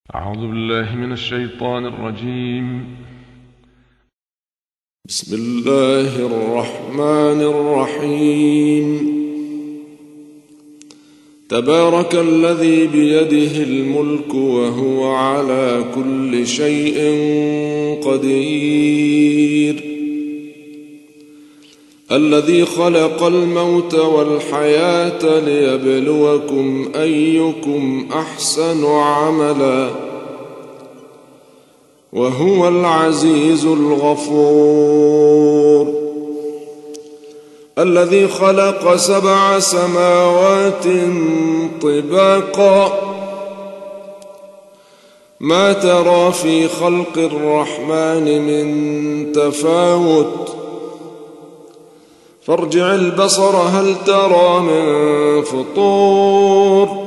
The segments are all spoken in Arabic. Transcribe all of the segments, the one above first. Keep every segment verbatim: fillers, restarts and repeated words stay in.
أعوذ بالله من الشيطان الرجيم. بسم الله الرحمن الرحيم. تبارك الذي بيده الملك وهو على كل شيء قدير، الذي خلق الموت والحياة ليبلوكم أيكم أحسن عملا، وهو العزيز الغفور. الذي خلق سبع سماوات طباقا، ما ترى في خلق الرحمن من تفاوت، فارجع البصر هل ترى من فطور،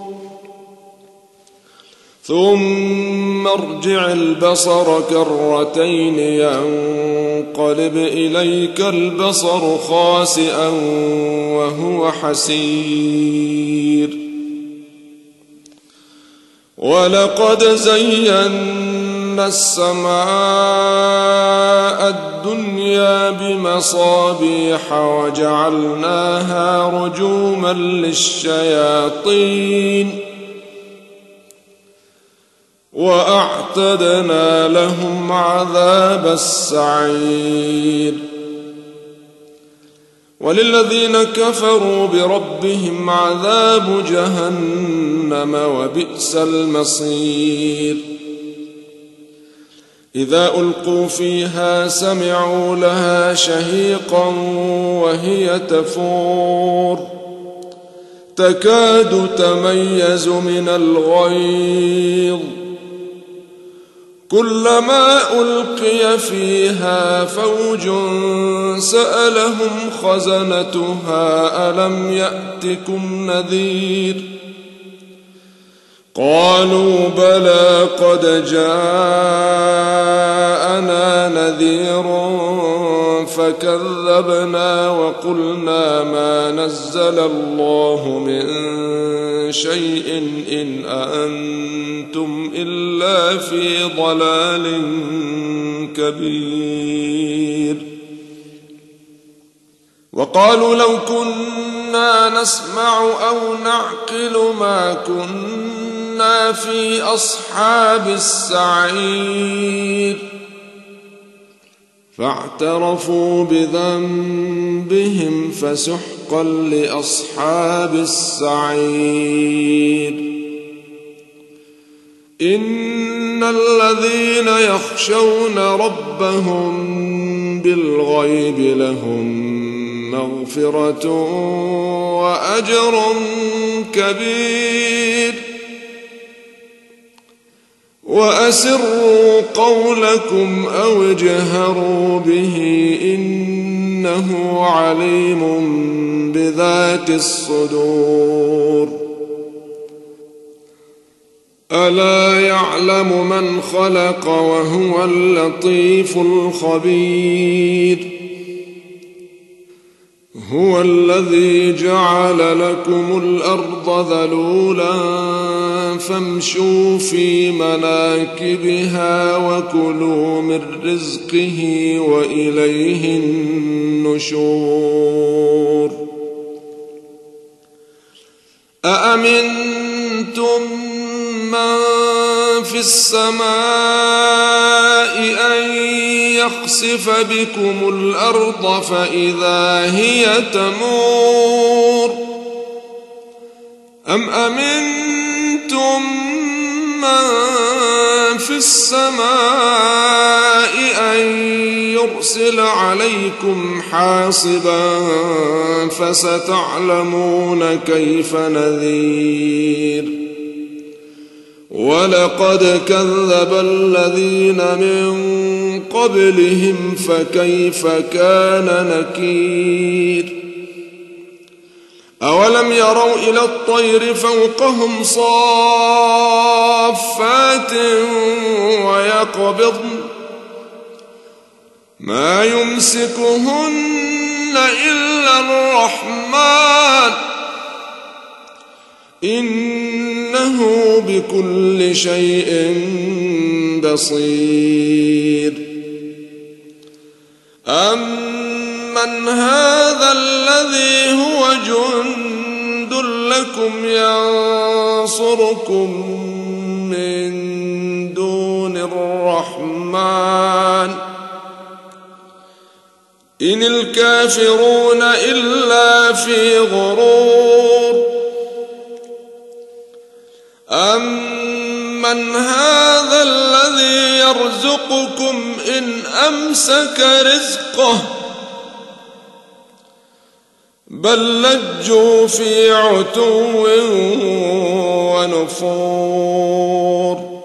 ثم ارجع البصر كرتين ينقلب إليك البصر خاسئا وهو حسير. ولقد زينا السماء الدنيا بمصابيح وجعلناها رجوما للشياطين، وأعتدنا لهم عذاب السعير. وللذين كفروا بربهم عذاب جهنم وبئس المصير. إذا ألقوا فيها سمعوا لها شهيقا وهي تفور، تكاد تميز من الغيظ، كلما ألقي فيها فوج سألهم خزنتها ألم يأتكم نذير، قالوا بلى قد جاءنا نذير فكذبنا وقلنا ما نزل الله من شيء إن أنتم إلا في ضلال كبير. وقالوا لو كنا نسمع أو نعقل ما كنا في أصحاب السعير، فاعترفوا بذنبهم فسحقا لأصحاب السعير. إن الذين يخشون ربهم بالغيب لهم مغفرة وأجر كبير. وأسروا قولكم أو اجهروا به إنه عليم بذات الصدور. ألا يعلم من خلق وهو اللطيف الخبير. هو الذي جعل لكم الأرض ذلولا فامشوا في مناكبها وكلوا من رزقه وإليه النشور. أأمنتم من في السماء أن يخسف بكم الأرض فإذا هي تمور، أم أمنتم من في السماء أن يرسل عليكم حاصبا فستعلمون كيف نذير. ولقد كذب الذين من قبلهم فكيف كان نكير. أولم يروا إلى الطير فوقهم صافات ويقبضن ما يمسكهن إلا الرحمن إن إنه بكل شيء بصير. أمن هذا الذي هو جند لكم ينصركم من دون الرحمن إن الكافرون إلا في غرور. أمن هذا الذي يرزقكم إن أمسك رزقه بل لجوا في عتو ونفور.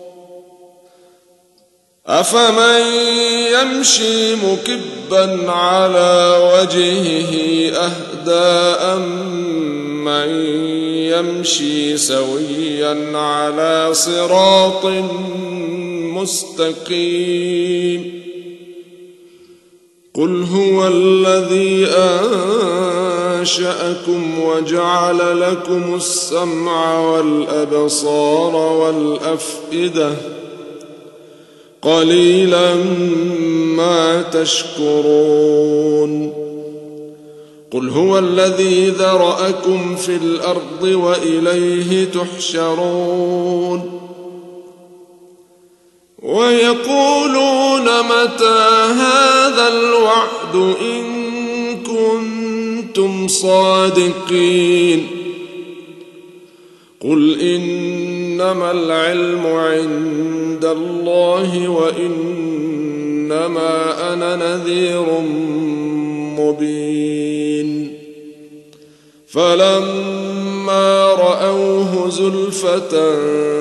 أفمن يمشي مكبا على وجهه أهدى أمن يمشي سويا على صراط مستقيم. قل هو الذي أنشأكم وجعل لكم السمع والأبصار والأفئدة قليلا ما تشكرون. قل هو الذي ذرأكم في الأرض وإليه تحشرون. ويقولون متى هذا الوعد إن كنتم صادقين. قل إنما العلم عند الله وإنما أنا نذير مبين. فلما رأوه زلفة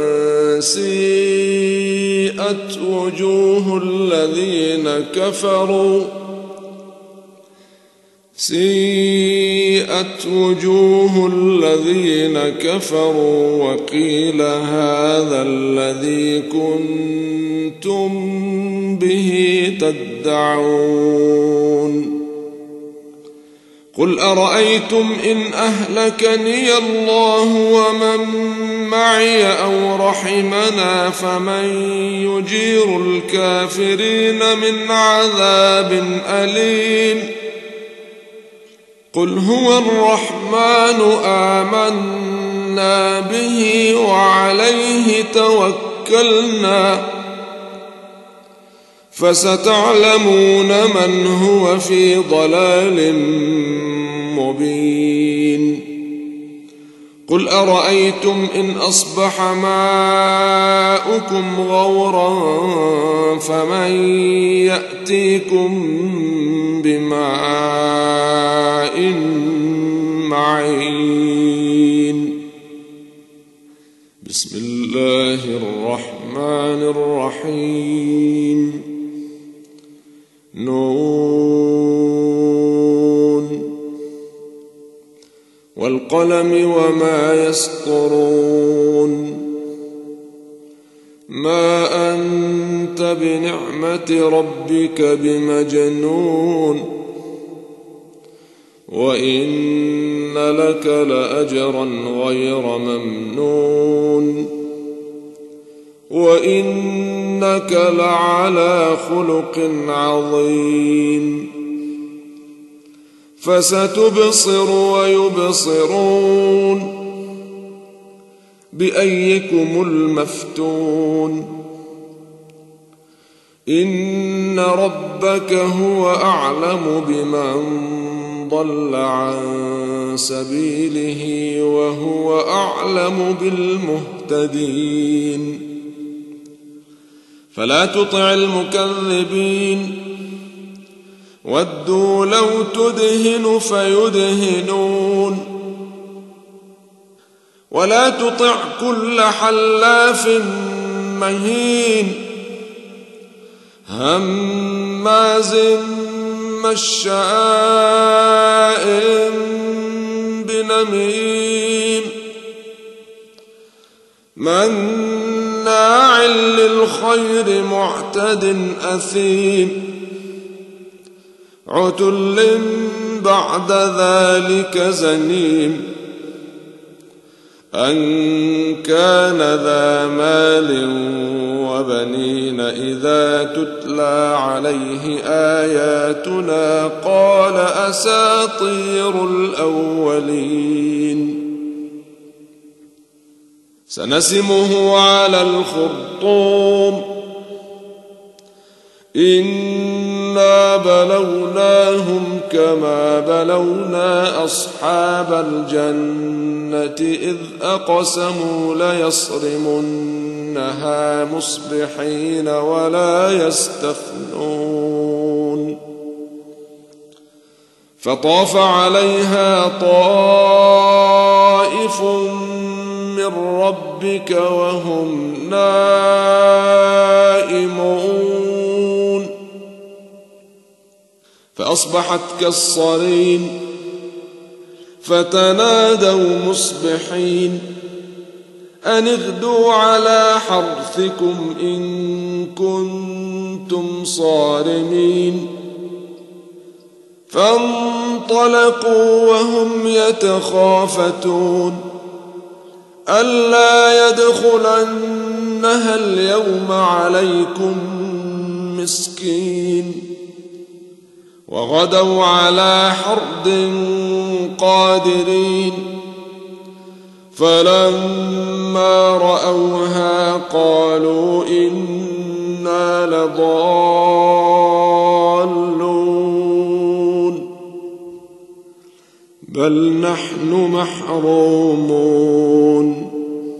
سيئت وجوه الذين كفروا سيئت وجوه الذين كفروا وقيل هذا الذي كنتم به تدعون. قل أرأيتم إن أهلكني الله ومن معي أو رحمنا فمن يجير الكافرين من عذاب أليم. قل هو الرحمن آمنا به وعليه توكلنا فستعلمون من هو في ضلال مبين. قل أرأيتم إن أصبح ماؤكم غورا فمن يأتيكم بماء معين. بسم الله الرحمن الرحيم. نون والقلم وما يسطرون. ما أنت بنعمة ربك بمجنون وإن لك لأجرا غير ممنون وإنك لعلى خلق عظيم. فستبصر ويبصرون بأيكم المفتون. إن ربك هو أعلم بمن ضل عن سبيله وهو أعلم بالمهتدين. فلا تطع المكذبين ودوا لو تدهن فيدهنون. ولا تطع كل حلاف مهين هماز مشاء بنميم مناع للخير معتد أثيم عتل بعد ذلك زنيم أن كان ذا مال وبنين إذا تتلى عليه آياتنا قال أساطير الأولين سنسمه على الخرطوم إنا بلوناهم كما بلونا أصحاب الجنة إذ أقسموا ليصرمنها مصبحين ولا يستثنون فطاف عليها طائف من ربك وهم نائمون فأصبحت كالصريم فتنادوا مصبحين أن اغدوا على حرثكم إن كنتم صارمين فانطلقوا وهم يتخافتون ألا يدخلنها اليوم عليكم مسكين وغدوا على حرد قادرين فلما رأوها قالوا إنا لضالون بل نحن محرومون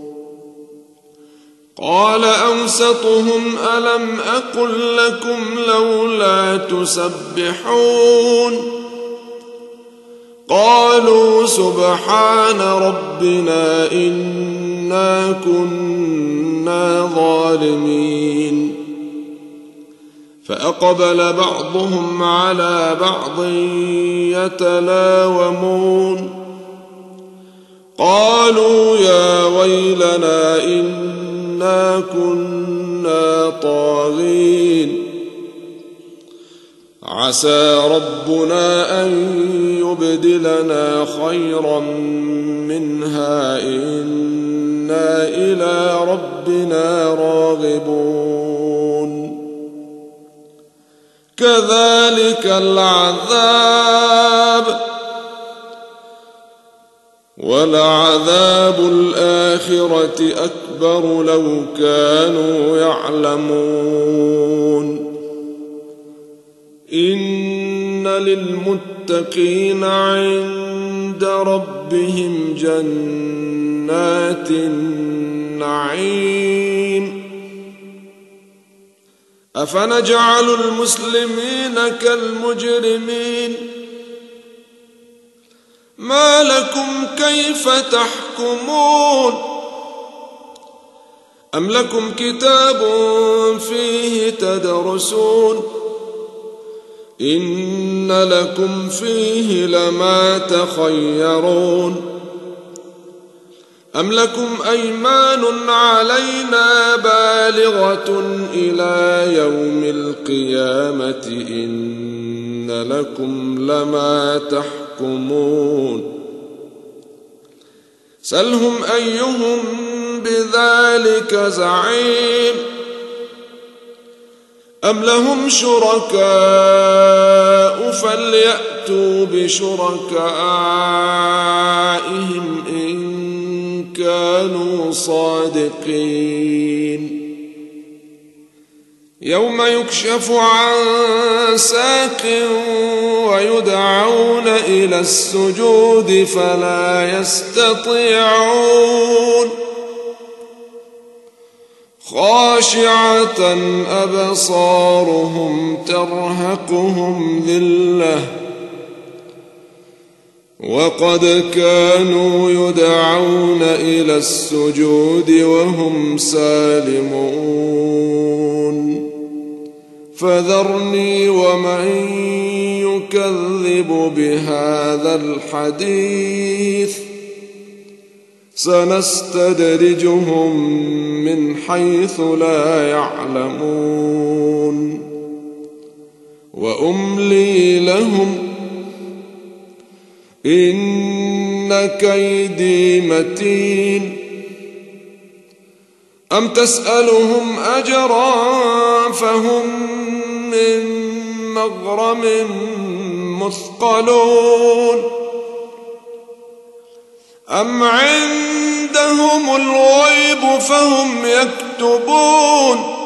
قال أوسطهم ألم أقل لكم لولا تسبحون قالوا سبحان ربنا إنا كنا ظالمين فأقبل بعضهم على بعض يتلاومون قالوا يا ويلنا إنا كنا طاغين عسى ربنا أن يبدلنا خيرا منها إنا إلى ربنا راغبون كذلك العذاب ولعذاب الآخرة أكبر لو كانوا يعلمون إن للمتقين عند ربهم جنات النعيم أفنجعل المسلمين كالمجرمين ما لكم كيف تحكمون أم لكم كتاب فيه تدرسون إن لكم فيه لما تخيرون أم لكم أيمان علينا بالغة إلى يوم القيامة إن لكم لما تحكمون سلهم أيهم بذلك زعيم أم لهم شركاء فليأتوا بشركائهم إن كانوا صادقين يوم يكشف عن ساق ويدعون إلى السجود فلا يستطيعون خاشعة أبصارهم ترهقهم ذلة وقد كانوا يدعون إلى السجود وهم سالمون فذرني ومن يكذب بهذا الحديث سنستدرجهم من حيث لا يعلمون وأملي لهم إن كيدي متين أم تسألهم أجرا فهم من مغرم مثقلون أم عندهم الغيب فهم يكتبون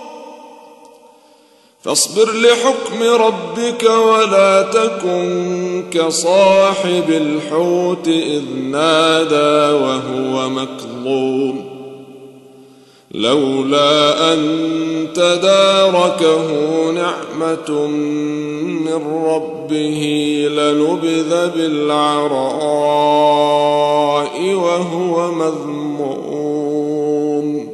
فاصبر لحكم ربك ولا تكن كصاحب الحوت إذ نادى وهو مكظوم لولا أن تداركه نعمة من ربه لنبذ بالعراء وهو مذموم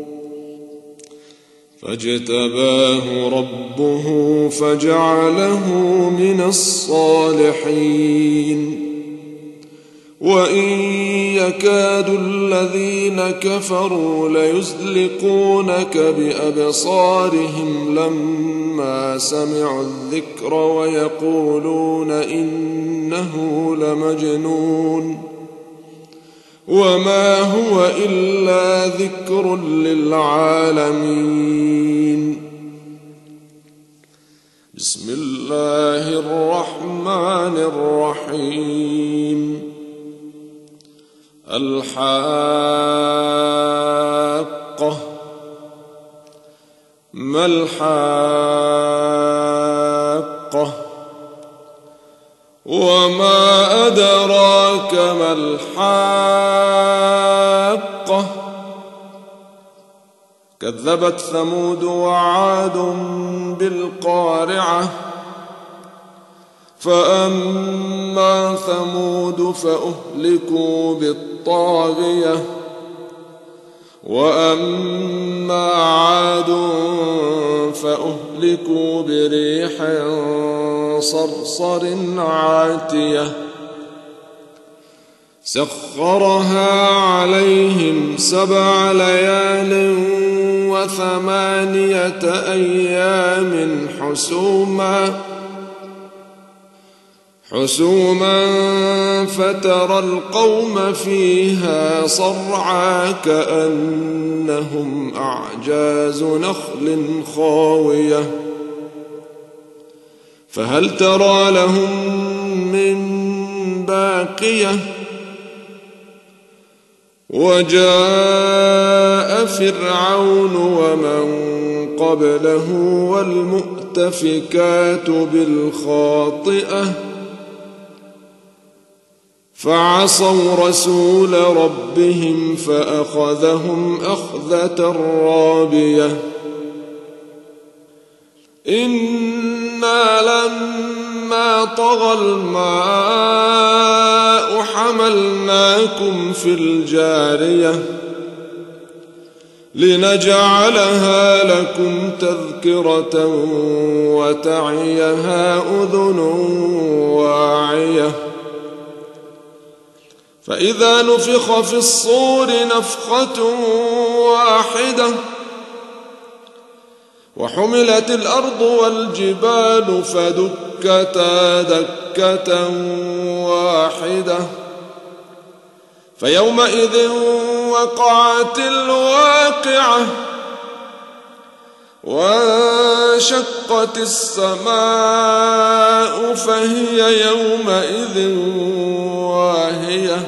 فاجتباه ربه فجعله من الصالحين وإن يكاد الذين كفروا ليزلقونك بأبصارهم لما سمعوا الذكر ويقولون إنه لمجنون وما هو إلا ذكر للعالمين بسم الله الرحمن الرحيم الحاقة ما الحاقة وما أدراك ما الحاقة كذبت ثمود وعاد بالقارعة فأما ثمود فأهلكوا بالطاغية وأما عاد فأهلكوا بريح صرصر عاتية سخرها عليهم سبع ليال وثمانية أيام حسوما حسوما فترى القوم فيها صرعى كأنهم أعجاز نخل خاوية فهل ترى لهم من باقية وجاء فرعون ومن قبله والمؤتفكات بالخاطئة فعصوا رسول ربهم فأخذهم أخذة رابية إنا لما طغى الماء حملناكم في الجارية لنجعلها لكم تذكرة وتعيها أذن واعية فإذا نفخ في الصور نفخة واحدة وحملت الأرض والجبال فدكتا دكة واحدة فيومئذ وقعت الواقعة وانشقت السماء فهي يومئذ واهية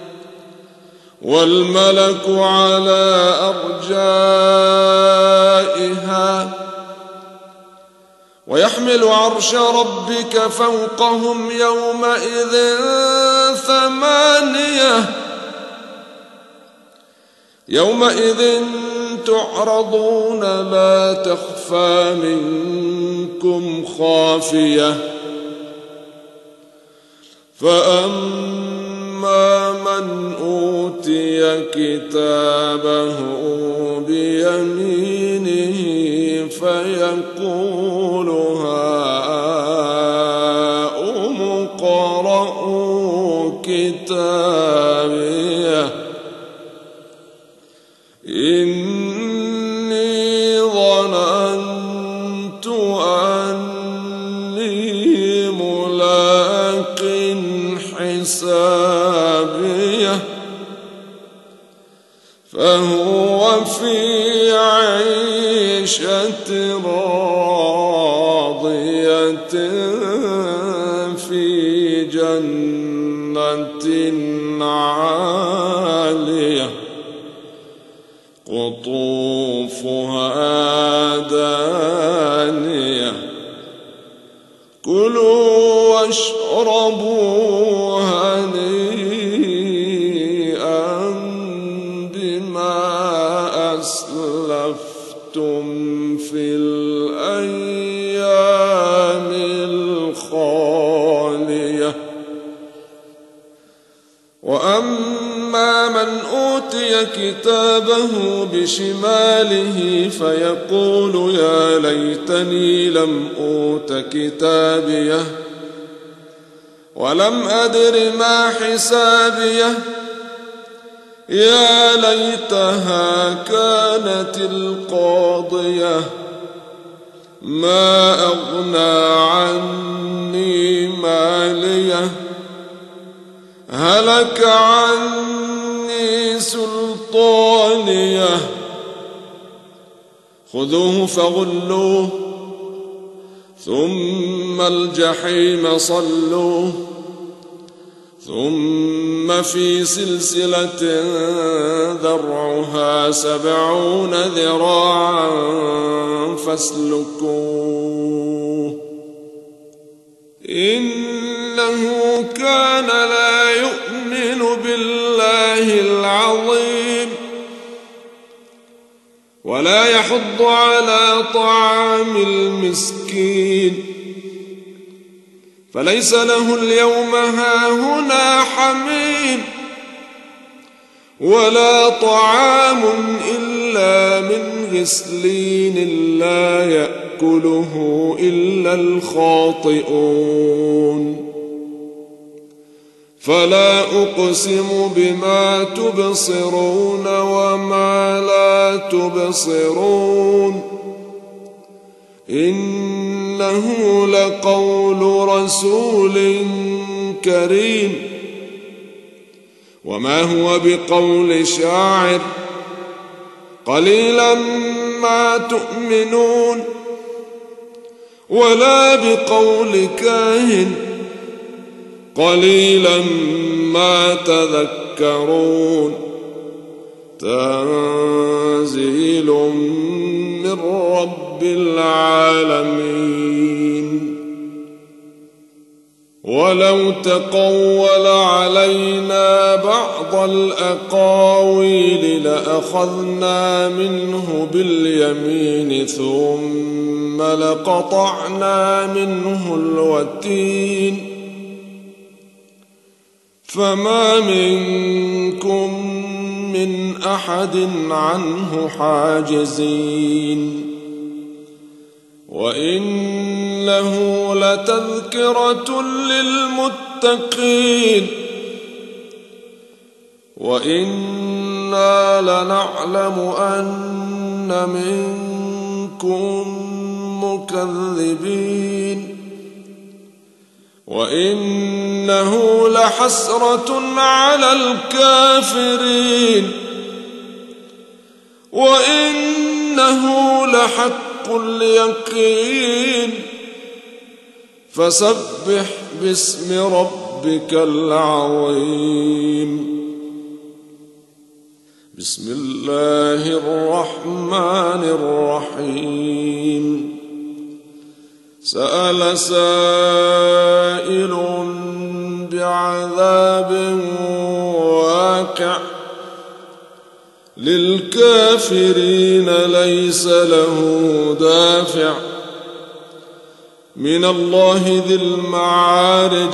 والملك على أرجائها ويحمل عرش ربك فوقهم يومئذ ثمانية يومئذ تعرضون لا تخفى منكم خافية فأما من أوتي كتابه بيمينه فيقول هاؤم اقرءوا كتابيه إني ظننت أني ملاق حسابي فهو في عيشة راضية في جنة عالية قطوفها دانية كلوا واشربوا هنيئا بما أسلفتم في الأيام الخالية وأما من أوتي كتابه بشماله فيقول يا ليتني لم أوت كتابيه ولم أدر ما حسابيه يا ليتها كانت القاضية ما أغنى عني ماليه هلك عني سلطانيه خذوه فغلوه ثم الجحيم صلوه ثم في سلسلة ذرعها سبعون ذراعا فاسلكوه إنه كان لا يؤمن بالله العظيم ولا يحض على طعام المسكين فليس له اليوم هاهنا حميم ولا طعام إلا من غسلين لا يأكله إلا الخاطئون فلا أقسم بما تبصرون وما لا تبصرون إنه لقول رسول كريم وما هو بقول شاعر قليلا ما تؤمنون ولا بقول كاهن قليلا ما تذكرون تنزيل من رب العالمين ولو تقول علينا بعض الأقاويل لأخذنا منه باليمين ثم لقطعنا منه الوتين فما منكم من أحد عنه حاجزين وإنه لتذكرة للمتقين وإنا لنعلم أن منكم مكذبين وإنه لحسرة على الكافرين وإنه لحق اليقين فسبح باسم ربك العظيم بسم الله الرحمن الرحيم سأل سائل بعذاب واقع للكافرين ليس له دافع من الله ذي المعارج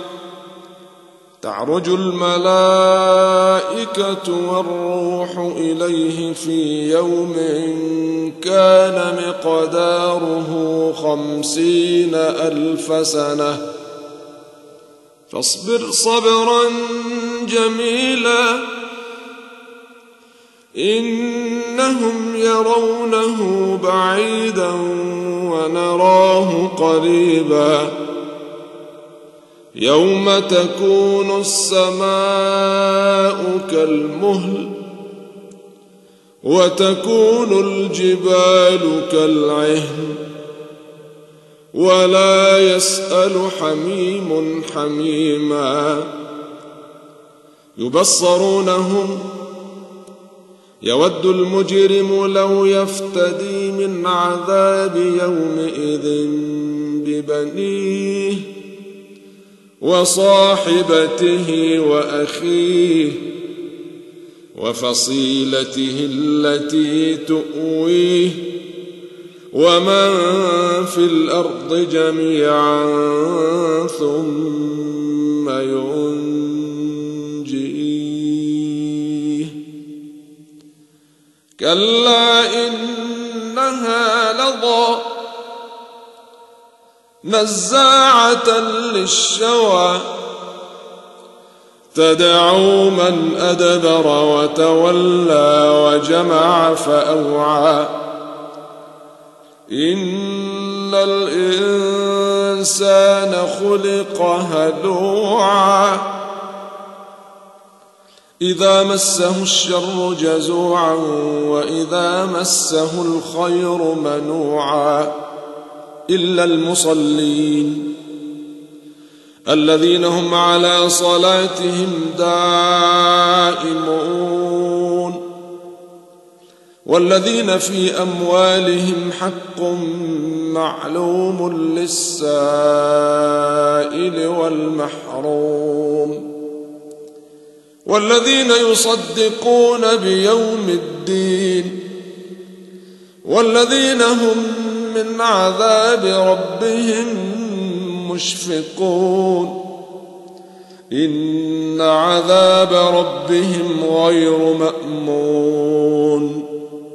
تعرج الملائكة والروح إليه في يوم كان مقداره خمسين ألف سنة فاصبر صبرا جميلا إنهم يرونه بعيدا ونراه قريبا يوم تكون السماء كالمهل وتكون الجبال كالعهن ولا يسأل حميم حميما يبصرونهم يود المجرم لو يفتدي من عذاب يومئذ ببنيه وصاحبته وأخيه وفصيلته التي تؤويه ومن في الأرض جميعا ثم ينجيه كلا إنها لظى نزاعة للشوى تدعو من أدبر وتولى وجمع فأوعى إن الإنسان خلق هلوعا إذا مسه الشر جزوعا وإذا مسه الخير منوعا إلا المصلين الذين هم على صلاتهم دائمون والذين في أموالهم حق معلوم للسائل والمحروم والذين يصدقون بيوم الدين والذين هم من عذاب ربهم مشفقون إن عذاب ربهم غير مأمون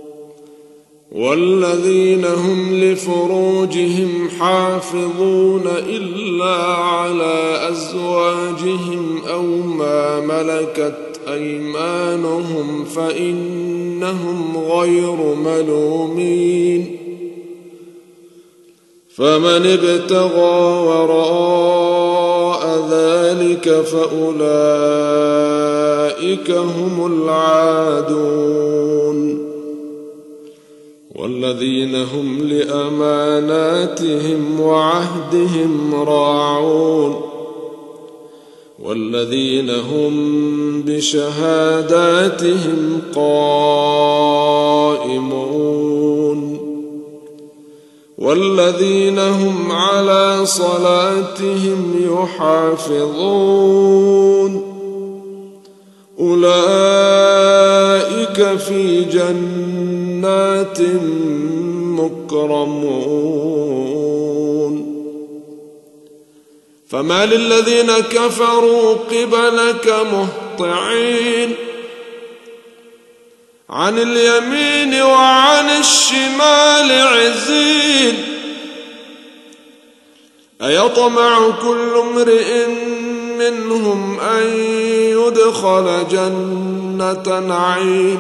والذين هم لفروجهم حافظون إلا على أزواجهم أو ما ملكت أيمانهم فإنهم غير ملومين فمن ابتغى وراء ذلك فأولئك هم العادون والذين هم لأماناتهم وعهدهم راعون والذين هم بشهاداتهم قائمون والذين هم على صلاتهم يحافظون أولئك في جنات مكرمون فما للذين كفروا قبلك مهطعين عن اليمين وعن الشمال عزين أيطمع كل امرئ منهم أن يدخل جنة نعيم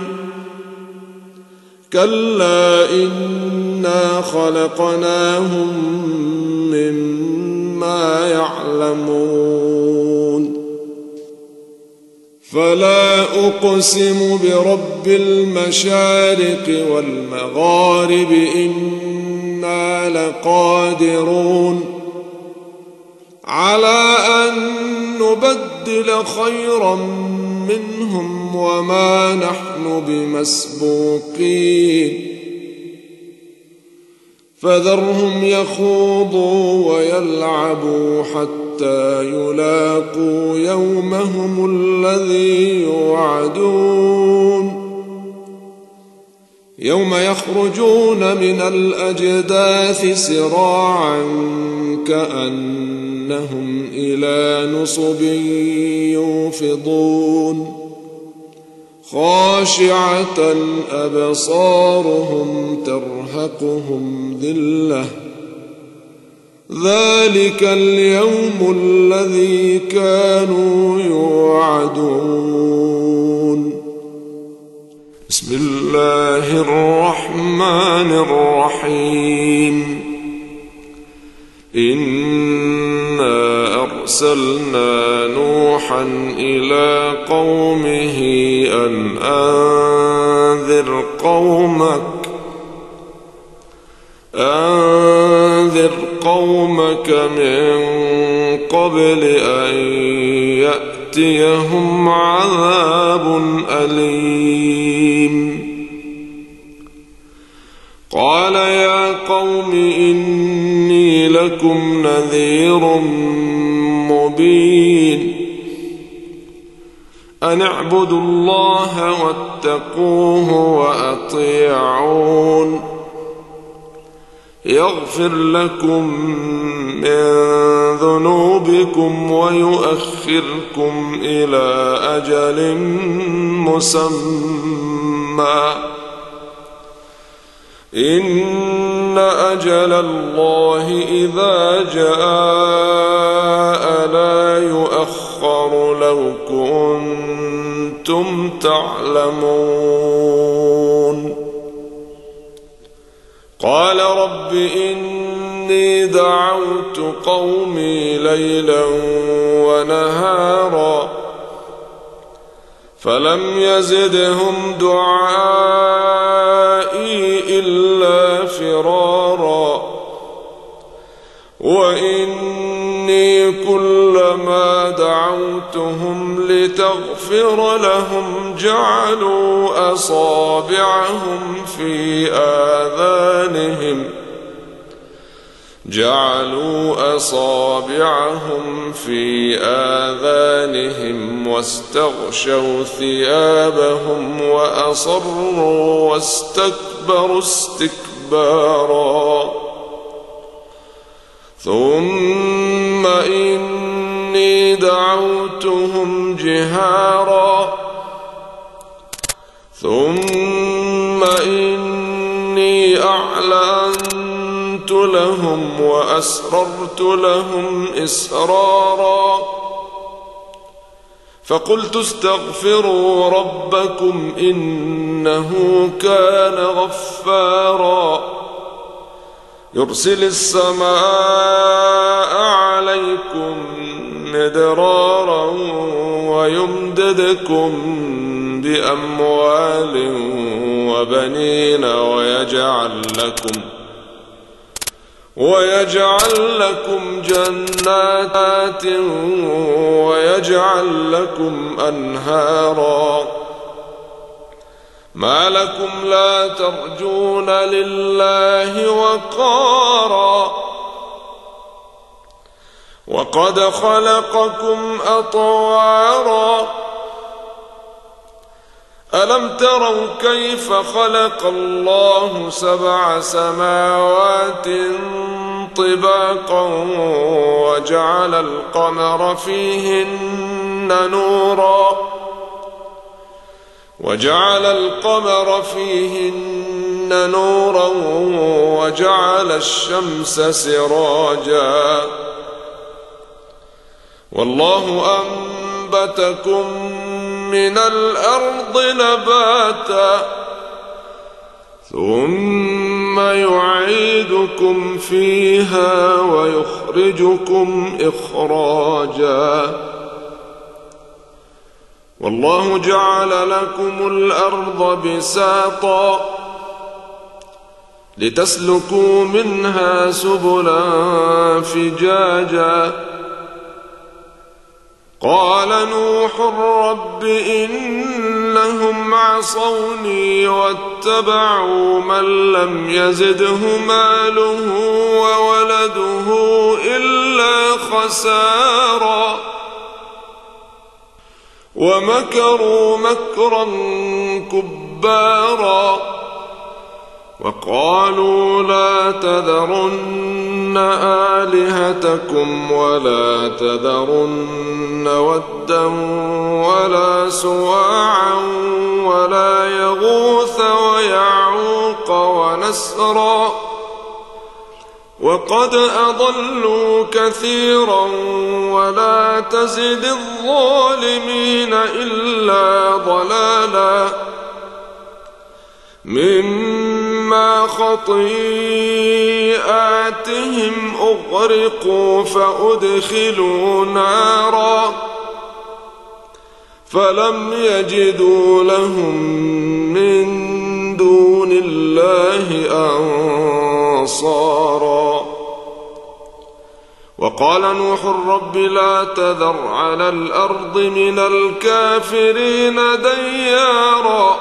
كلا إنا خلقناهم مما يعلمون فلا أقسم برب المشارق والمغارب إنا لقادرون على أن نبدل خيرا منهم وما نحن بمسبوقين فذرهم يخوضوا ويلعبوا حتى يلاقوا يومهم الذي يوعدون يوم يخرجون من الأجداث سراعا كأنهم إلى نصب يوفضون خاشعة أبصارهم ترهقهم ذلة ذلك اليوم الذي كانوا يوعدون بسم الله الرحمن الرحيم إنا أرسلنا نوحا إلى قومه أن أنذر قومك أنذر قومك من قبل أن يأتيهم عذاب أليم. قال يا قوم إني لكم نذير مبين أن اعبدوا الله واتقوه وأطيعون يغفر لكم من ذنوبكم ويؤخركم إلى أجل مسمى إن أجل الله إذا جاء لا يؤخر لو كنتم تعلمون. قال رب إني دعوت قومي ليلا ونهارا فلم يزدهم دعائي إلا فرارا وإني كلما دعوتهم لتغفر لهم جعلوا أصابعهم في آذانهم جعلوا أصابعهم في آذانهم واستغشوا ثيابهم وأصروا واستكبروا استكبارا ثم إني دعوتهم جهارا ثم إني أعلنت لهم وأسررت لهم إسرارا فقلت استغفروا ربكم إنه كان غفارا يرسل السماء عليكم مدرارا ويمددكم بأموال وبنين ويجعل لكم ويجعل لكم جنات ويجعل لكم أنهارا ما لكم لا ترجون لله وقارا وقد خلقكم أطوارا ألم تروا كيف خلق الله سبع سماوات طباقا وجعل القمر فيهن نورا وجعل القمر فيهن نورا وجعل الشمس سراجا والله أنبتكم من الأرض نباتا ثم يعيدكم فيها ويخرجكم إخراجا والله جعل لكم الأرض بساطا لتسلكوا منها سبلا فجاجا قال نوح رب إنهم عصوني واتبعوا من لم يزده ماله وولده إلا خسارا ومكروا مكرا كبارا وقالوا لا تذرن آلهتكم ولا تذرن ودا ولا سواعا ولا يغوث ويعوق ونسرا وقد أضلوا كثيرا ولا تزد الظالمين إلا ضلالا ممن بما خطيئاتهم أغرقوا فأدخلوا نارا فلم يجدوا لهم من دون الله أنصارا. وقال نوح رب لا تذر على الأرض من الكافرين ديارا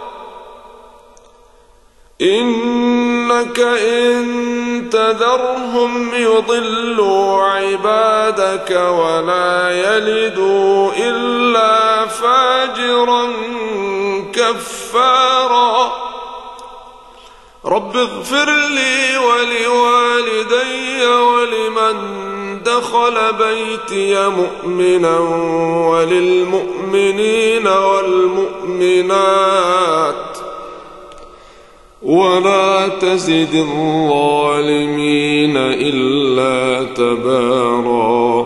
إنك إن تذرهم يضلوا عبادك ولا يلدوا إلا فاجرا كفارا. رب اغفر لي ولوالدي ولمن دخل بيتي مؤمنا وللمؤمنين والمؤمنات ولا تزد الظالمين إلا تبارا.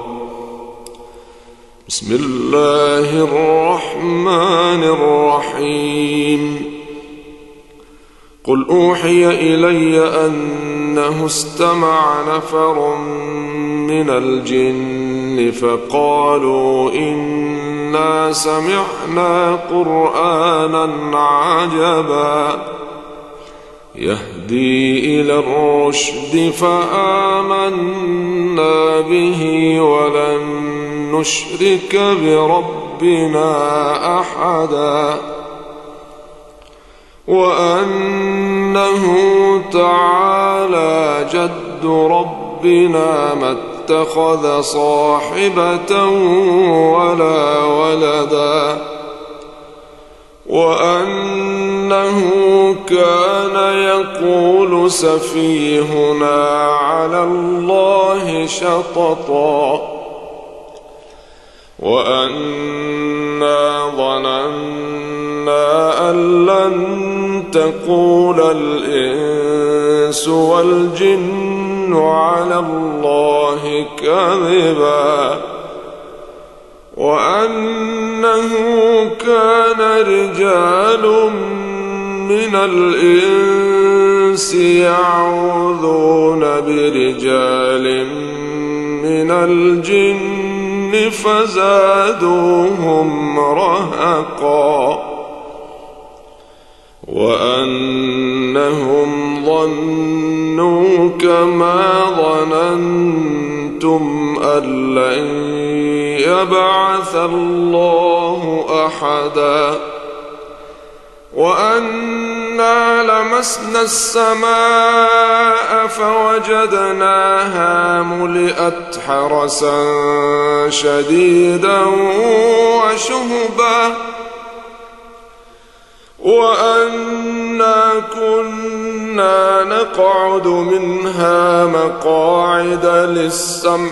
بسم الله الرحمن الرحيم. قل أوحي إلي أنه استمع نفر من الجن فقالوا إنا سمعنا قرآنا عجبا يهدي إلى الرشد فآمنا به ولن نشرك بربنا أحدا وأنه تعالى جد ربنا ما اتخذ صاحبة ولا ولدا وأنه كان يقول سفيهنا على الله شططا وأنا ظننا أن لن تقول الإنس والجن على الله كذبا وأنه كان رجال من الإنس يعوذون برجال من الجن فزادوهم رهقا وأنهم ظنوا كما ظننتم أن لن يبعث الله أحدا وأنا لمسنا السماء فوجدناها ملئت حرسا شديدا وشهبا وأنا كنا نقعد منها مقاعد للسمع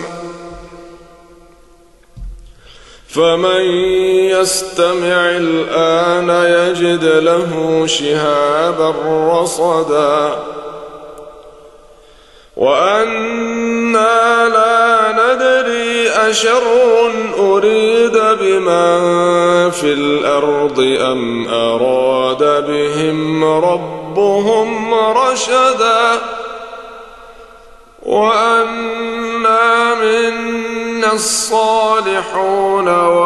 فمن يستمع الآن يجد له شهابا رصدا وأنا لا ندري أشر أريد بمن في الأرض أم أراد بهم ربهم رشدا وأنا منا الصالحون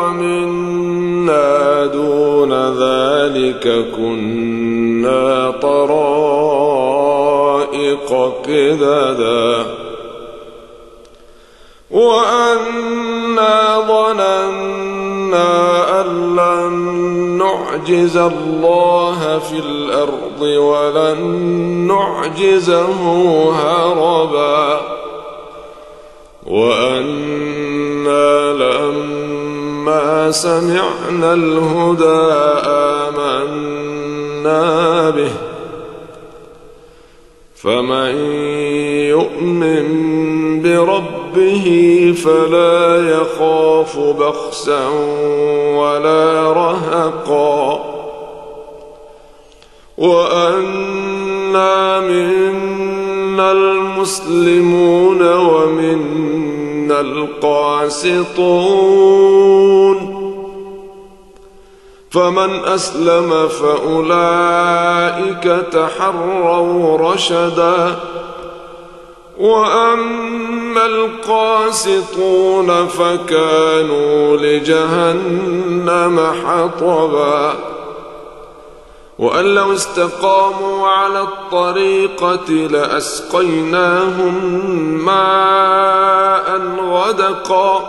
ومنا دون ذلك كنا طرائق قددا وأنا ظننا أن لن نعجز الله في الأرض ولن نعجزه هربا وأنا لما سمعنا الهدى آمنا به فمن يؤمن بربه فلا يخاف بخسا ولا رهقا وأنا منا المسلمون ومنا القاسطون فمن أسلم فأولئك تحروا رشدا وأما القاسطون فكانوا لجهنم حطبا وأن لو استقاموا على الطريقة لأسقيناهم ماء غدقا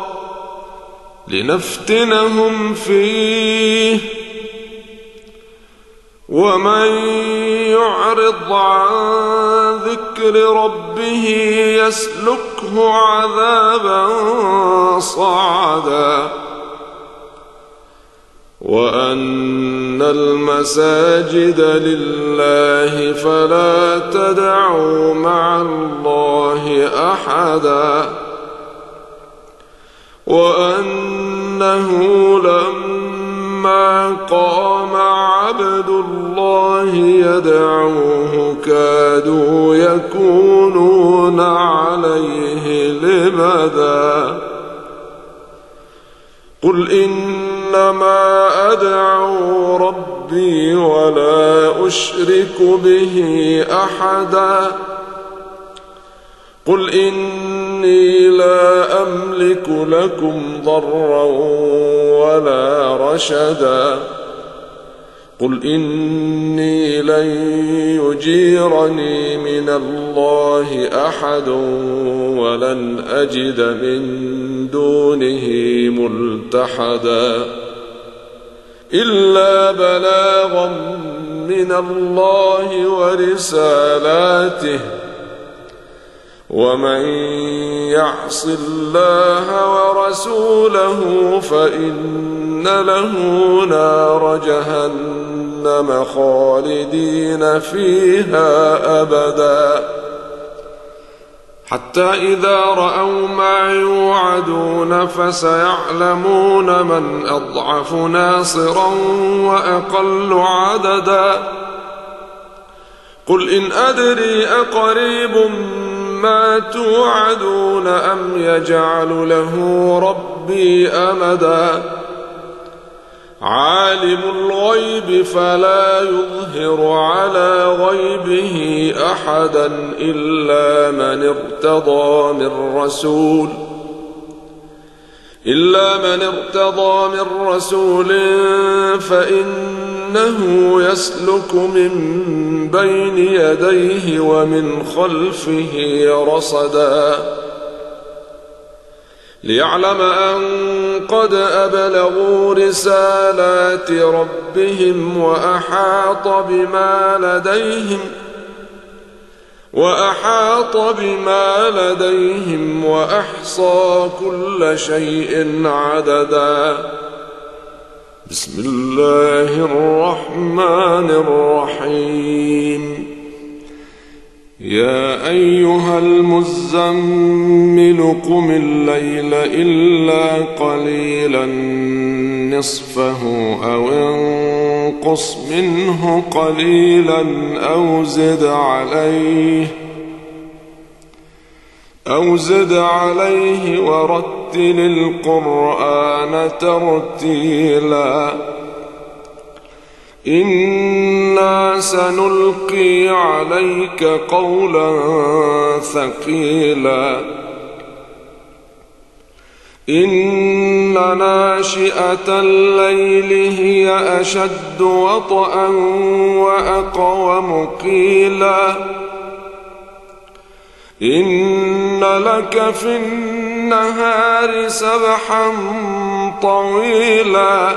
لنفتنهم فيه ومن يعرض عن ذكر ربه يسلكه عذابا صعدا وأن المساجد لله فلا تدعوا مع الله أحدا وأنه لما قام عبد الله يدعوه كادوا يكونون عليه لبدا قل إنما أدعو ربي ولا أشرك به أحدا قل إني لا أملك لكم ضرا ولا رشدا قل إني لن يجيرني من الله أحد ولن أجد من دونه ملتحدا إلا بلاغا من الله ورسالاته ومن يعص الله ورسوله فإن له نار جهنم خالدين فيها أبدا حتى إذا رأوا ما يوعدون فسيعلمون من أضعف ناصرا وأقل عددا قل إن أدري أقريب ما توعدون أم يجعل له ربي أمدا عالم الغيب فلا يظهر على غيبه أحدا إلا من ارتضى من رسول إلا من ارتضى من رسول فإنه يسلك من بين يديه ومن خلفه رصدا ليعلم أن قد أبلغوا رسالات ربهم وأحاط بما لديهم وأحاط بما لديهم وأحصى كل شيء عددا بسم الله الرحمن الرحيم يا أيها المزمل قم الليل إلا قليلا نصفه أو انقص منه قليلا أو زد عليه أو زد عليه ورتل القرآن ترتيلا إنا سنلقي عليك قولا ثقيلا إن ناشئة الليل هي أشد وطئا وأقوم قيلا إن لك في النهار سبحا طويلا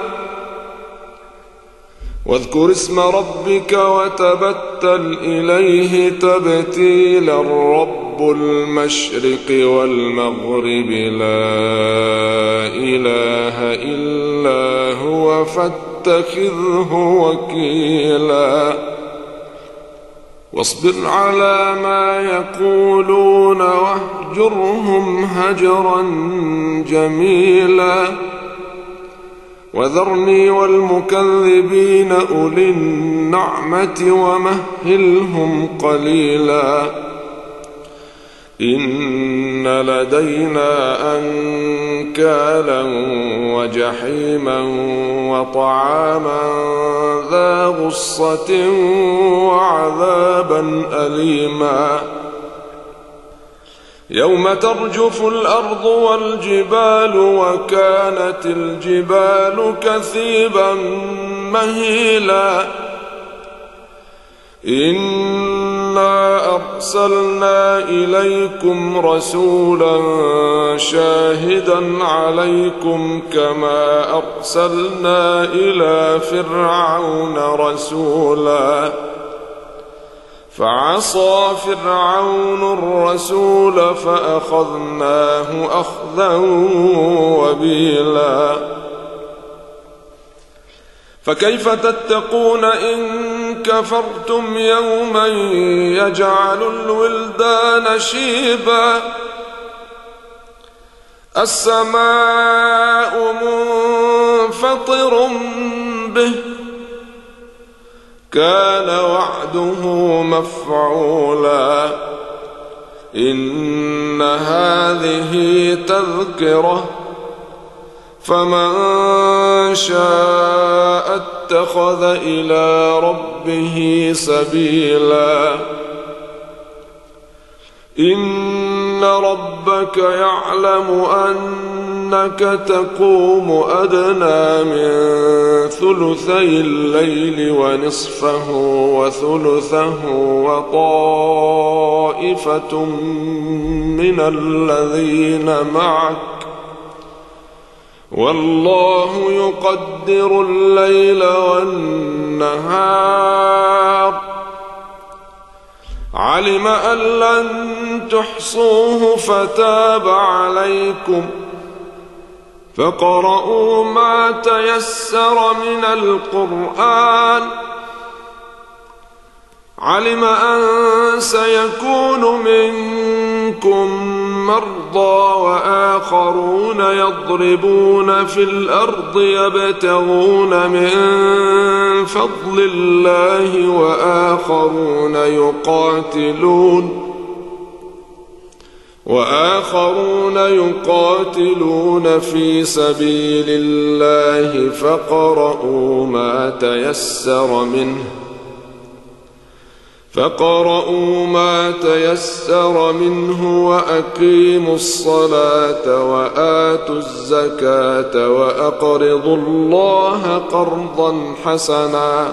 واذكر اسم ربك وتبتل إليه تبتيلا رب المشرق والمغرب لا إله إلا هو فاتخذه وكيلا واصبر على ما يقولون واهجرهم هجرا جميلا وذرني والمكذبين أولي النعمة ومهلهم قليلا إن لدينا أنكالا وجحيما وطعاما ذا غصة وعذابا أليما يوم ترجف الأرض والجبال وكانت الجبال كثيبا مهيلا إنا أرسلنا إليكم رسولا شاهدا عليكم كما أرسلنا إلى فرعون رسولا فعصى فرعون الرسول فأخذناه أخذا وبيلا فكيف تتقون إن كفرتم يوما يجعل الولدان شيبا السماء منفطر به كان وعده مفعولا إن هذه تذكرة فمن شاء اتخذ إلى ربه سبيلا إن ربك يعلم أنك تقوم أدنى من ثلثي الليل ونصفه وثلثه وطائفة من الذين معك والله يقدر الليل والنهار علم أن لن تحصوه فتاب عليكم فاقرؤوا ما تيسر من القرآن علم أن سيكون منكم مرضى وآخرون يضربون في الأرض يبتغون من فضل الله وآخرون يقاتلون وآخرون يقاتلون في سبيل الله فاقرؤوا ما تيسر منه فاقرؤوا ما تيسر منه وأقيموا الصلاة وآتوا الزكاة وأقرضوا الله قرضا حسنا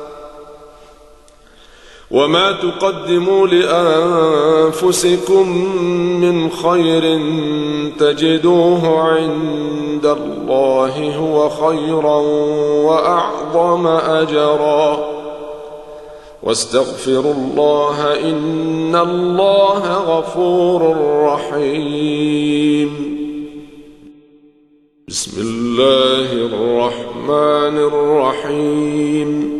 وما تقدموا لأنفسكم من خير تجدوه عند الله هو خيرا وأعظم أجرا واستغفروا الله إن الله غفور رحيم بسم الله الرحمن الرحيم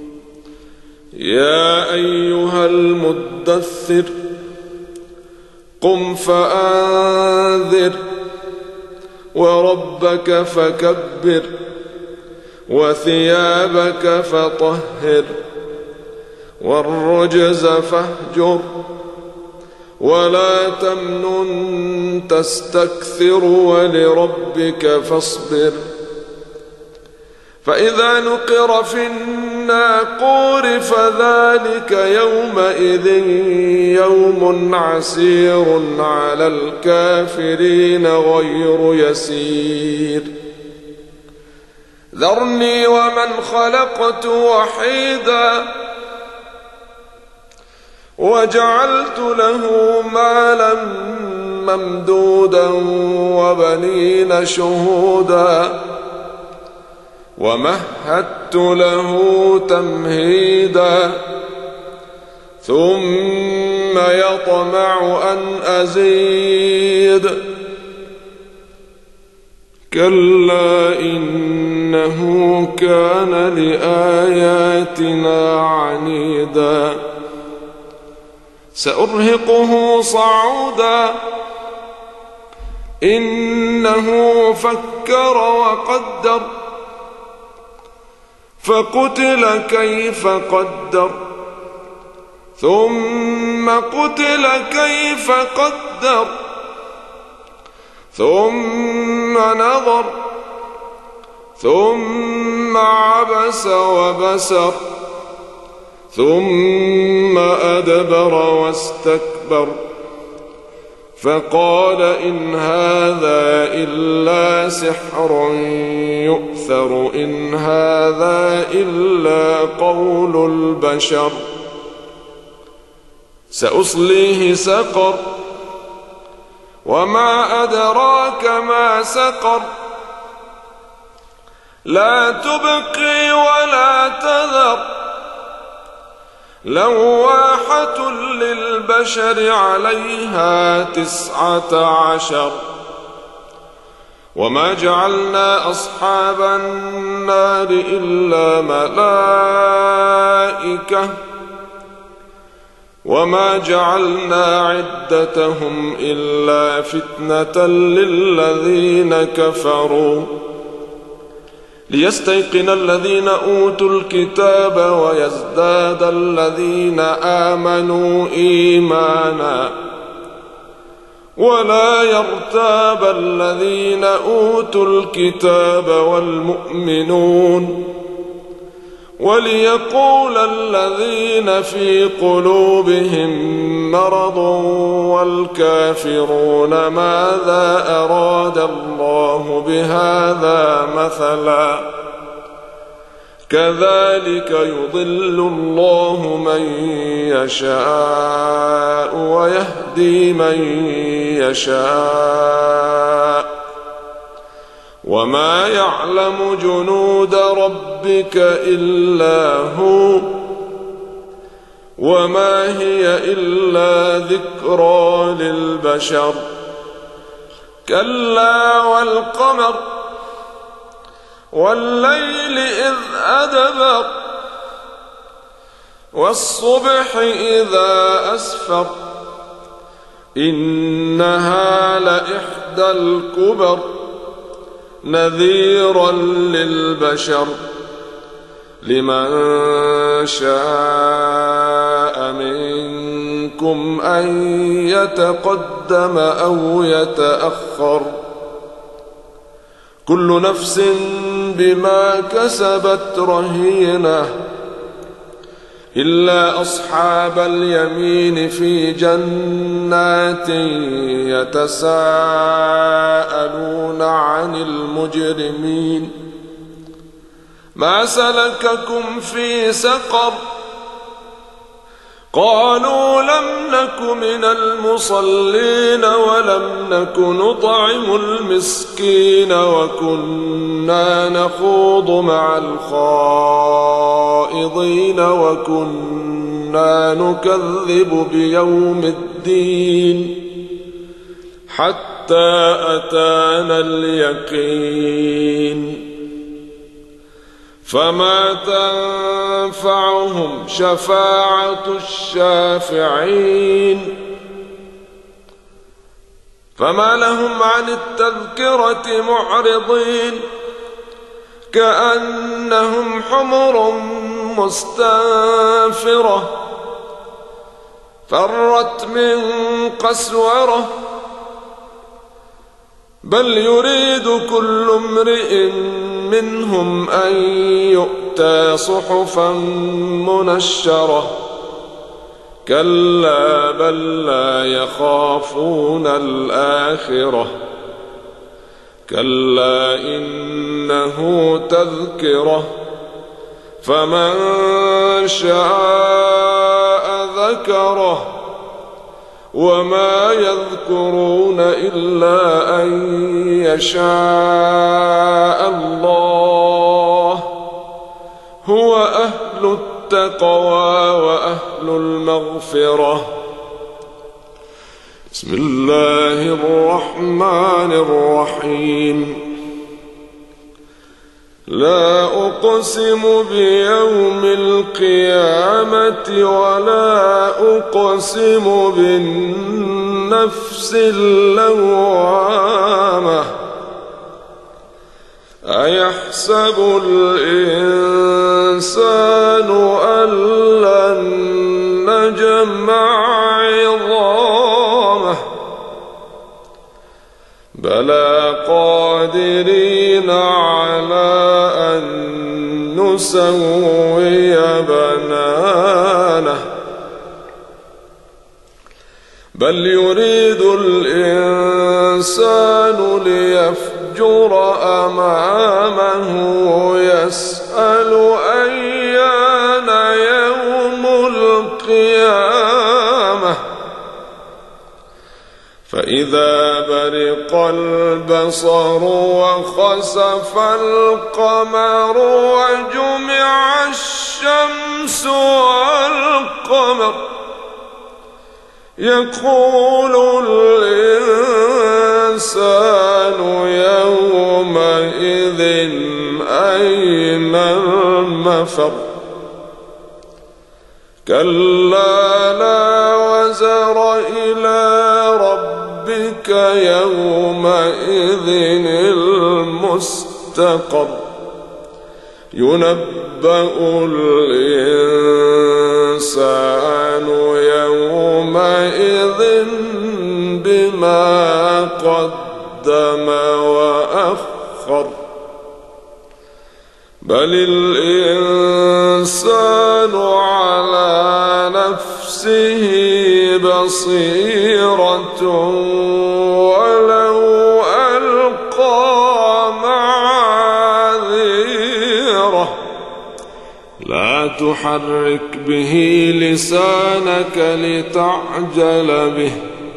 يا أيها المدثر قم فأنذر وربك فكبر وثيابك فطهر والرجز فاهجر ولا تمنن تستكثر ولربك فاصبر فإذا نقر في الناقور فذلك يومئذ يوم عسير على الكافرين غير يسير ذرني ومن خلقت وحيدا وجعلت له مالا ممدودا وبنين شهودا ومهدت له تمهيدا ثم يطمع أن أزيد كلا إنه كان لآياتنا عنيدا سأرهقه صعودا إنه فكر وقدر فقتل كيف قدر ثم ثم قتل كيف قدر ثم نظر ثم عبس وبسر ثم أدبر واستكبر فقال إن هذا إلا سحر يؤثر إن هذا إلا قول البشر سأصليه سقر وما أدراك ما سقر لا تبقي ولا تذر لواحة للبشر عليها تسعة عشر وما جعلنا أصحاب النار إلا ملائكة وما جعلنا عدتهم إلا فتنة للذين كفروا ليستيقن الذين أوتوا الكتاب ويزداد الذين آمنوا إيمانا ولا يرتاب الذين أوتوا الكتاب والمؤمنون وليقول الذين في قلوبهم مرض والكافرون ماذا أراد الله بهذا مثلا كذلك يضل الله من يشاء ويهدي من يشاء وما يعلم جنود ربك إلا هو وما هي إلا ذكرى للبشر كلا والقمر والليل إذ أدبر والصبح إذا أسفر إنها لإحدى الكبر نذيرا للبشر لمن شاء منكم أن يتقدم أو يتأخر كل نفس بما كسبت رهينة إلا أصحاب اليمين في جنات يتساءلون عن المجرمين ما سلككم في سقر قالوا لم نك من المصلين ولم نك نطعم المسكين وكنا نخوض مع الخائضين وكنا نكذب بيوم الدين حتى أتانا اليقين فما تنفعهم شفاعة الشافعين فما لهم عن التذكرة معرضين كأنهم حمر مستنفرة فرت من قسورة بل يريد كل امرئ منهم أن يؤتى صحفا منشرة كلا بل لا يخافون الآخرة كلا إنه تذكرة فمن شاء ذكره وما يذكرون إلا أن يشاء الله هو أهل التقوى وأهل المغفرة بسم الله الرحمن الرحيم لا أقسم بيوم القيامة ولا أقسم بالنفس اللوامة أيحسب الإنسان أن لن نجمع عظامه بلى قادرين على أن نسوي بنانه بل يريد الإنسان ليفجر أمامه يسأل أيان يوم القيامة فإذا برق البصر وخسف القمر وجمع الشمس والقمر يقول الإنسان يومئذ أين المفر كلا لا وزر إلى ربك يومئذ المستقر ينبأ الإنسان يومئذ بما قدم وأخر بل الإنسان على نفسه بصيرة ولو ألقى معاذيره لا تحرك به لسانك لتعجل به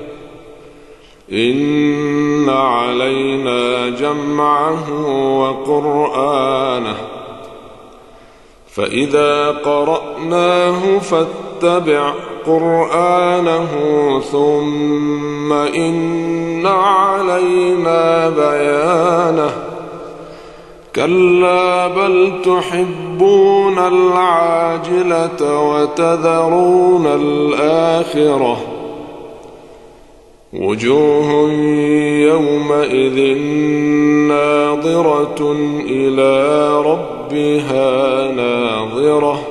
إن علينا جمعه وقرآنه فإذا قرأناه فاتبع قرآنه ثم إن علينا بيانه كلا بل تحبون العاجلة وتذرون الآخرة وجوه يومئذ ناظرة إلى ربها ناظرة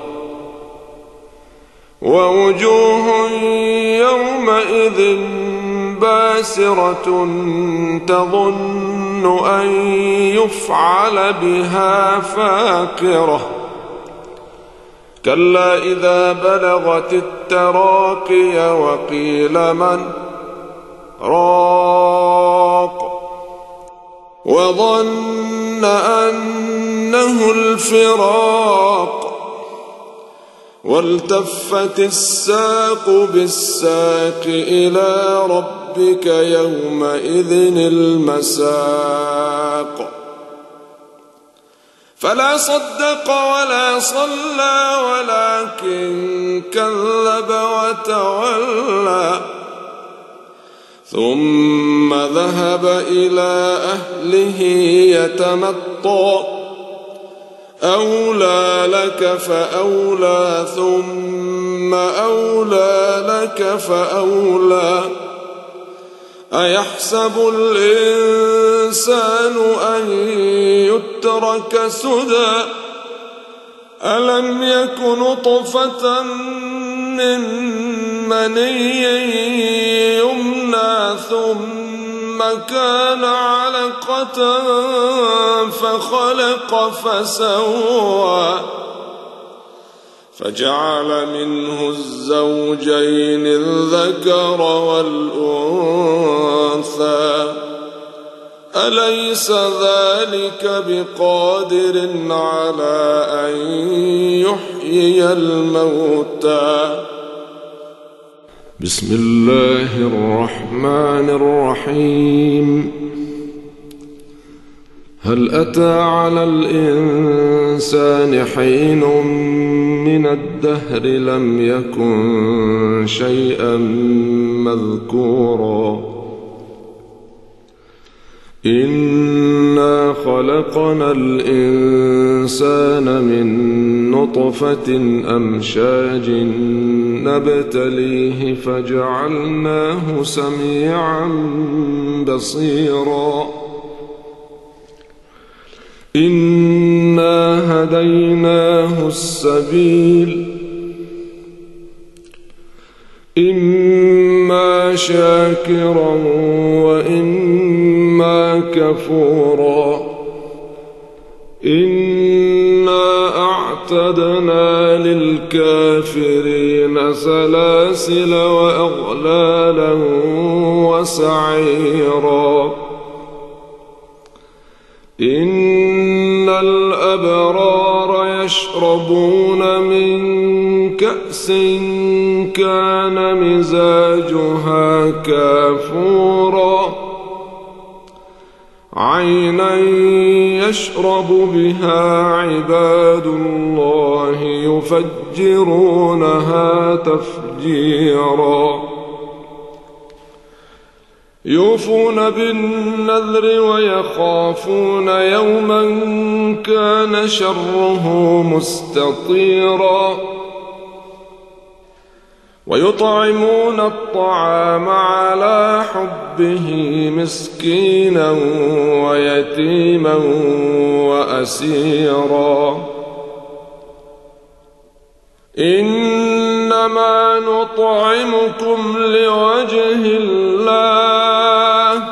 ووجوه يومئذ باسرة تظن أن يفعل بها فاقرة كلا إذا بلغت التراقي وقيل من راق وظن أنه الفراق والتفت الساق بالساق إلى ربك يومئذ المساق فلا صدق ولا صلى ولكن كذب وتولى ثم ذهب إلى أهله يتمطى أولى لك فأولى ثم أولى لك فأولى أيحسب الإنسان أن يترك سدى ألم يك نطفة من مني يمنى ثم كان علقة فخلق فسوى فجعل منه الزوجين الذكر والأنثى أليس ذلك بقادر على أن يحيي الموتى بسم الله الرحمن الرحيم هل أتى على الإنسان حين من الدهر لم يكن شيئا مذكورا إنا خلقنا الإنسان من نطفة أمشاج نبتليه فجعلناه سميعا بصيرا إنا هديناه السبيل إما شاكرا وإما كفورا إنا أعتدنا للكافرين سلاسل وأغلالا وسعيرا إن الأبرار يشربون من كأس كان مزاجها كافورا عينا يشرب بها عباد الله يفجرونها تفجيرا يوفون بالنذر ويخافون يوما كان شره مستطيرا ويطعمون الطعام على حبه مسكينا ويتيما وأسيرا إنما نطعمكم لوجه الله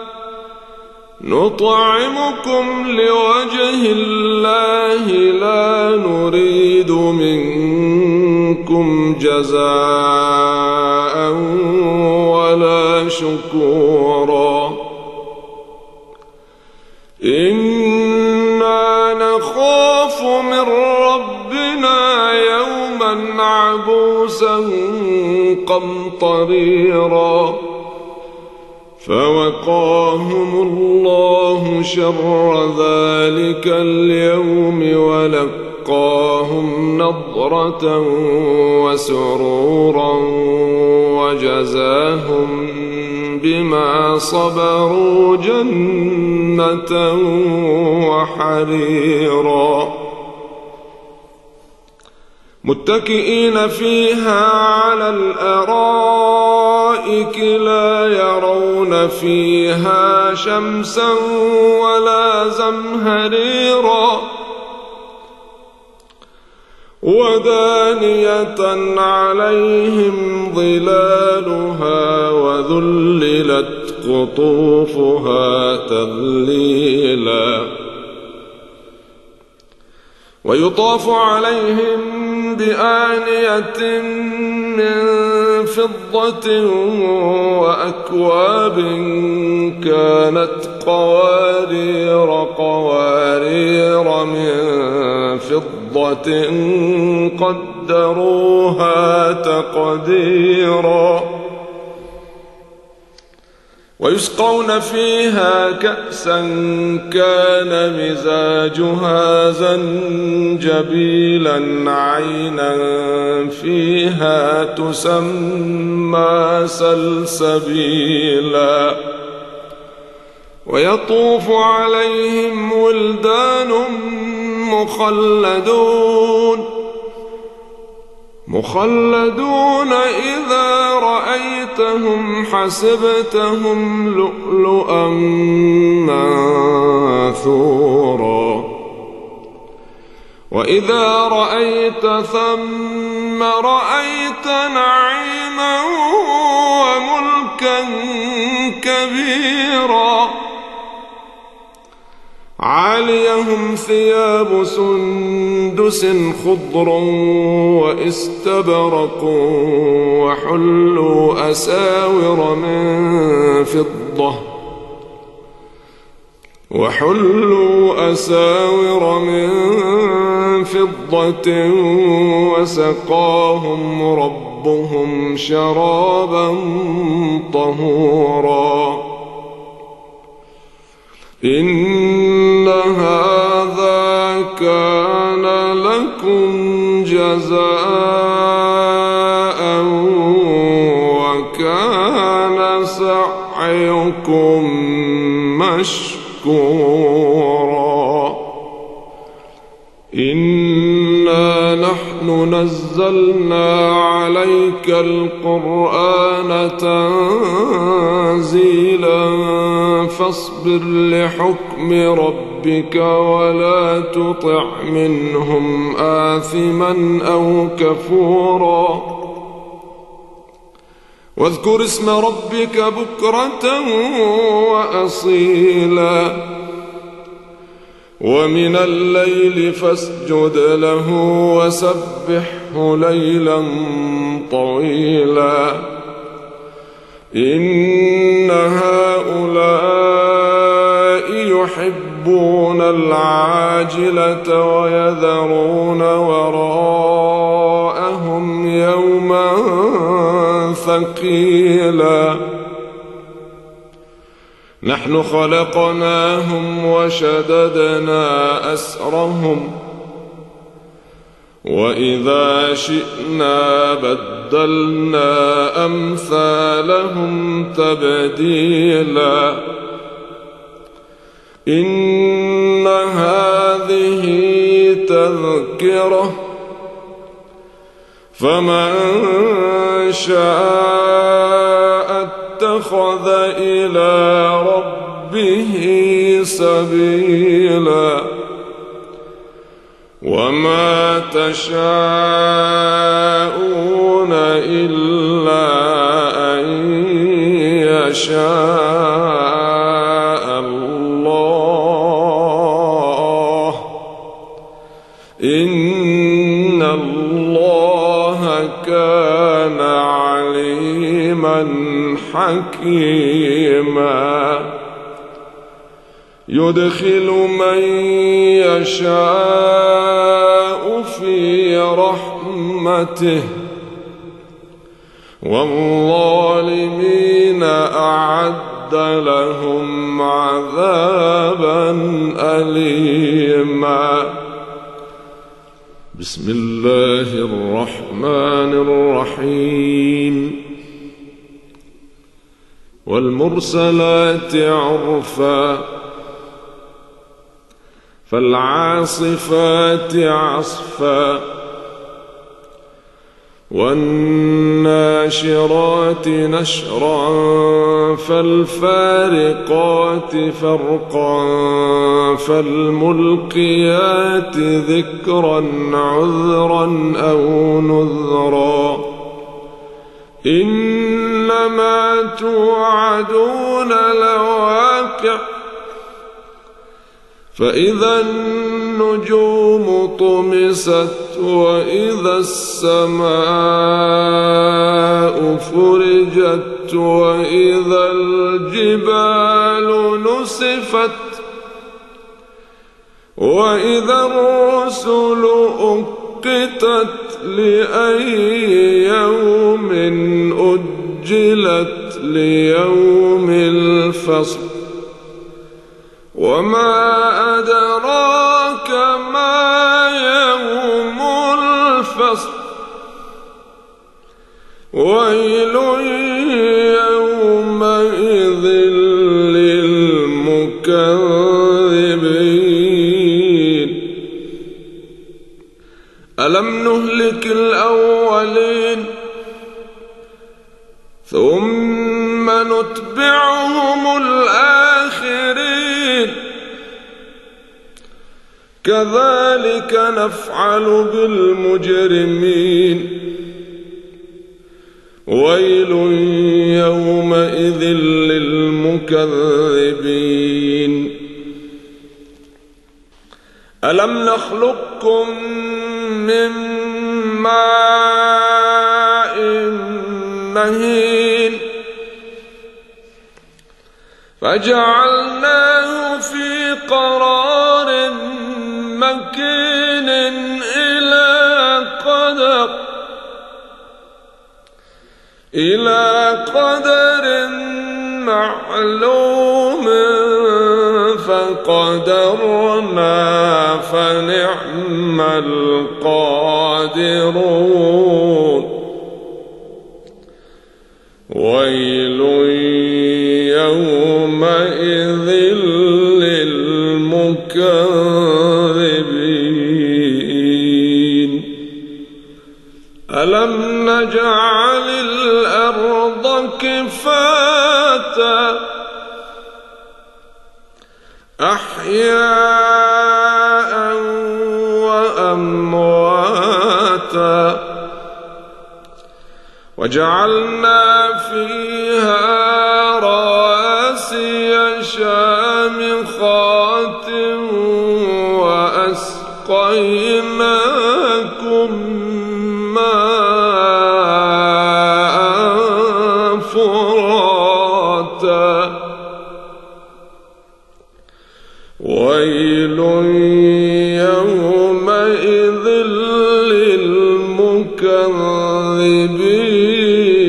نطعمكم لوجه الله لا نريد منكم جزاء ولا شكورا إنا نخاف من ربنا يوما عبوسا قمطريرا فوقاهم الله شر ذلك اليوم ولقاهم نضرة وسرورا وجزاهم بما صبروا جنة وحريرا متكئين فيها على الأرائك لا يرون فيها شمسا ولا زمهريرا ودانية عليهم ظلالها وذللت قطوفها تذليلا ويطاف عليهم بآنية من فضة وأكواب كانت قوارير قوارير من فضة قدروها تقديرا ويسقون فيها كأسا كان مزاجها زنجبيلا عينا فيها تسمى سلسبيلا ويطوف عليهم ولدان مخلدون مخلدون إذا رأيتهم حسبتهم لؤلؤا منثورا وإذا رأيت ثم رأيت نعيما وملكا كبيرا عاليهم ثياب سندس خضر واستبرق وحلوا أساور من فضة وحلوا أساور من فضة وسقاهم ربهم شرابا طهورا إن هذا كان لكم جزاء وكان سعيكم مشكورا إنا نحن نزلنا عليك القرآن تنزيلا فاصبر لحكم ربك ولا تطع منهم آثما أو كفورا واذكر اسم ربك بكرة وأصيلا ومن الليل فاسجد له وسبحه ليلا طويلا إن هؤلاء يحبون العاجلة ويذرون وراءهم يوما ثقيلا نحن خلقناهم وشددنا أسرهم وإذا شئنا بدلنا أمثالهم تبديلا إن هذه تذكرة فمن شاء اتخذ إلى ربه سبيلا وما تشاءون إلا أن يشاء الله إن الله كان عليما حكيما يدخل من يشاء في رحمته والظالمين أعد لهم عذابا أليما بسم الله الرحمن الرحيم والمرسلات عرفا فالعاصفات عصفا والناشرات نشرا فالفارقات فرقا فالملقيات ذكرا عذرا أو نذرا إنما توعدون لواقع فإذا النجوم طمست وإذا السماء فرجت وإذا الجبال نسفت وإذا الرسل أقتت لأي يوم أجلت ليوم الفصل وما أدراك ما يوم الفصل ويل يومئذ للمكذبين ألم نهلك الأولين ثم نتبعهم الآخرين كذلك نفعل بالمجرمين ويل يومئذ للمكذبين ألم نخلقكم من ماء مهين فجعلناه في قرار مكين إلى قدر إلى قدر معلوم فقدرنا فنعم القادرون ويل يومئذ للمكذبين ألم نجعل الأرض كفاتا أحياء وأمواتا وجعلنا في فراتا ويل يومئذ للمكذبين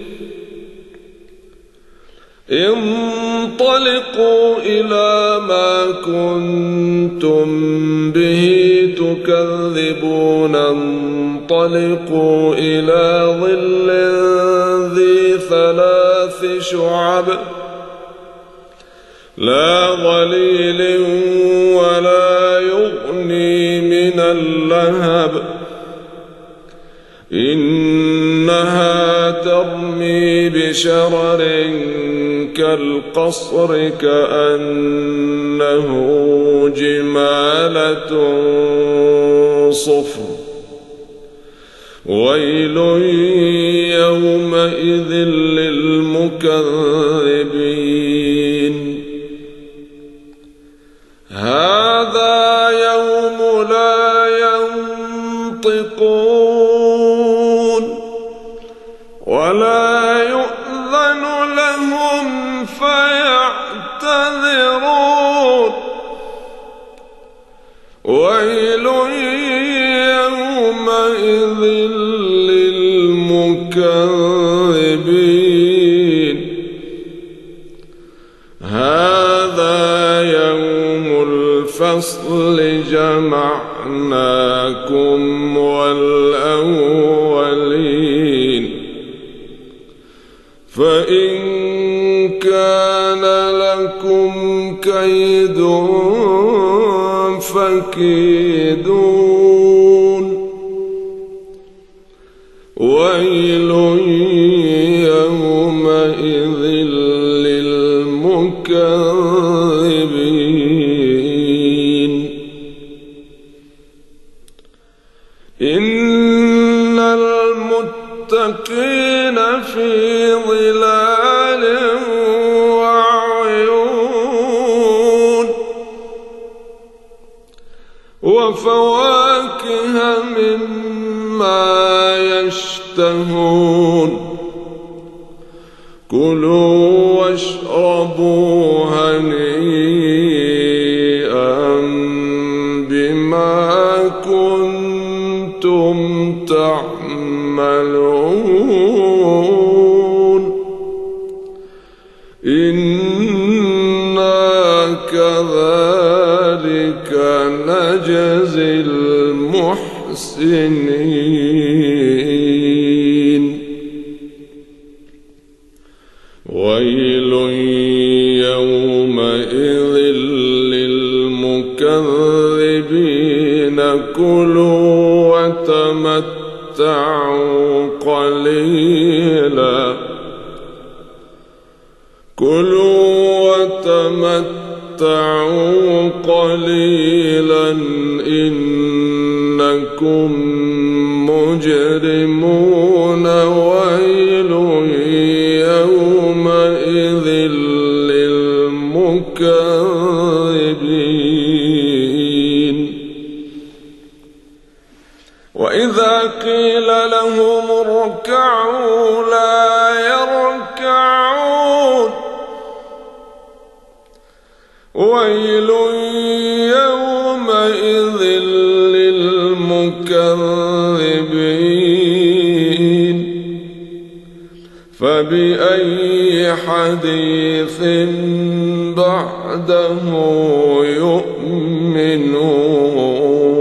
انطلقوا إلى ما كنتم به تكذبون انطلقوا إلى ظل ذي ثلاث شعب لا ظليل ولا يغني من اللهب إنها ترمي بشرر كالقصر كأنه جمالة صفر ويل يومئذ للمكذبين هذا يوم لا ينطقون ولا يؤذن لهم فيعتذرون ويل يومئذ للمكذبين هذا يوم الفصل جمعناكم والأولين فإن كان لكم كيد فكيدون ويل يومئذ للمكذبين إن المتقين في ظلال وعيون وفواكه مما يشتهون كلوا واشربوا هنيئا بما كنتم تعملون إنا كذلك نجزي المحسنين ويل يومئذ للمكذبين كلوا وتمتعوا قليلا كلوا وتمتعوا قليلا إنكم مجرمون ويل يومئذ للمكذبين وإذا قيل لهم اركعوا لا يركعون ويل يومئذ للمكذبين فبأي حديث بعده يؤمنون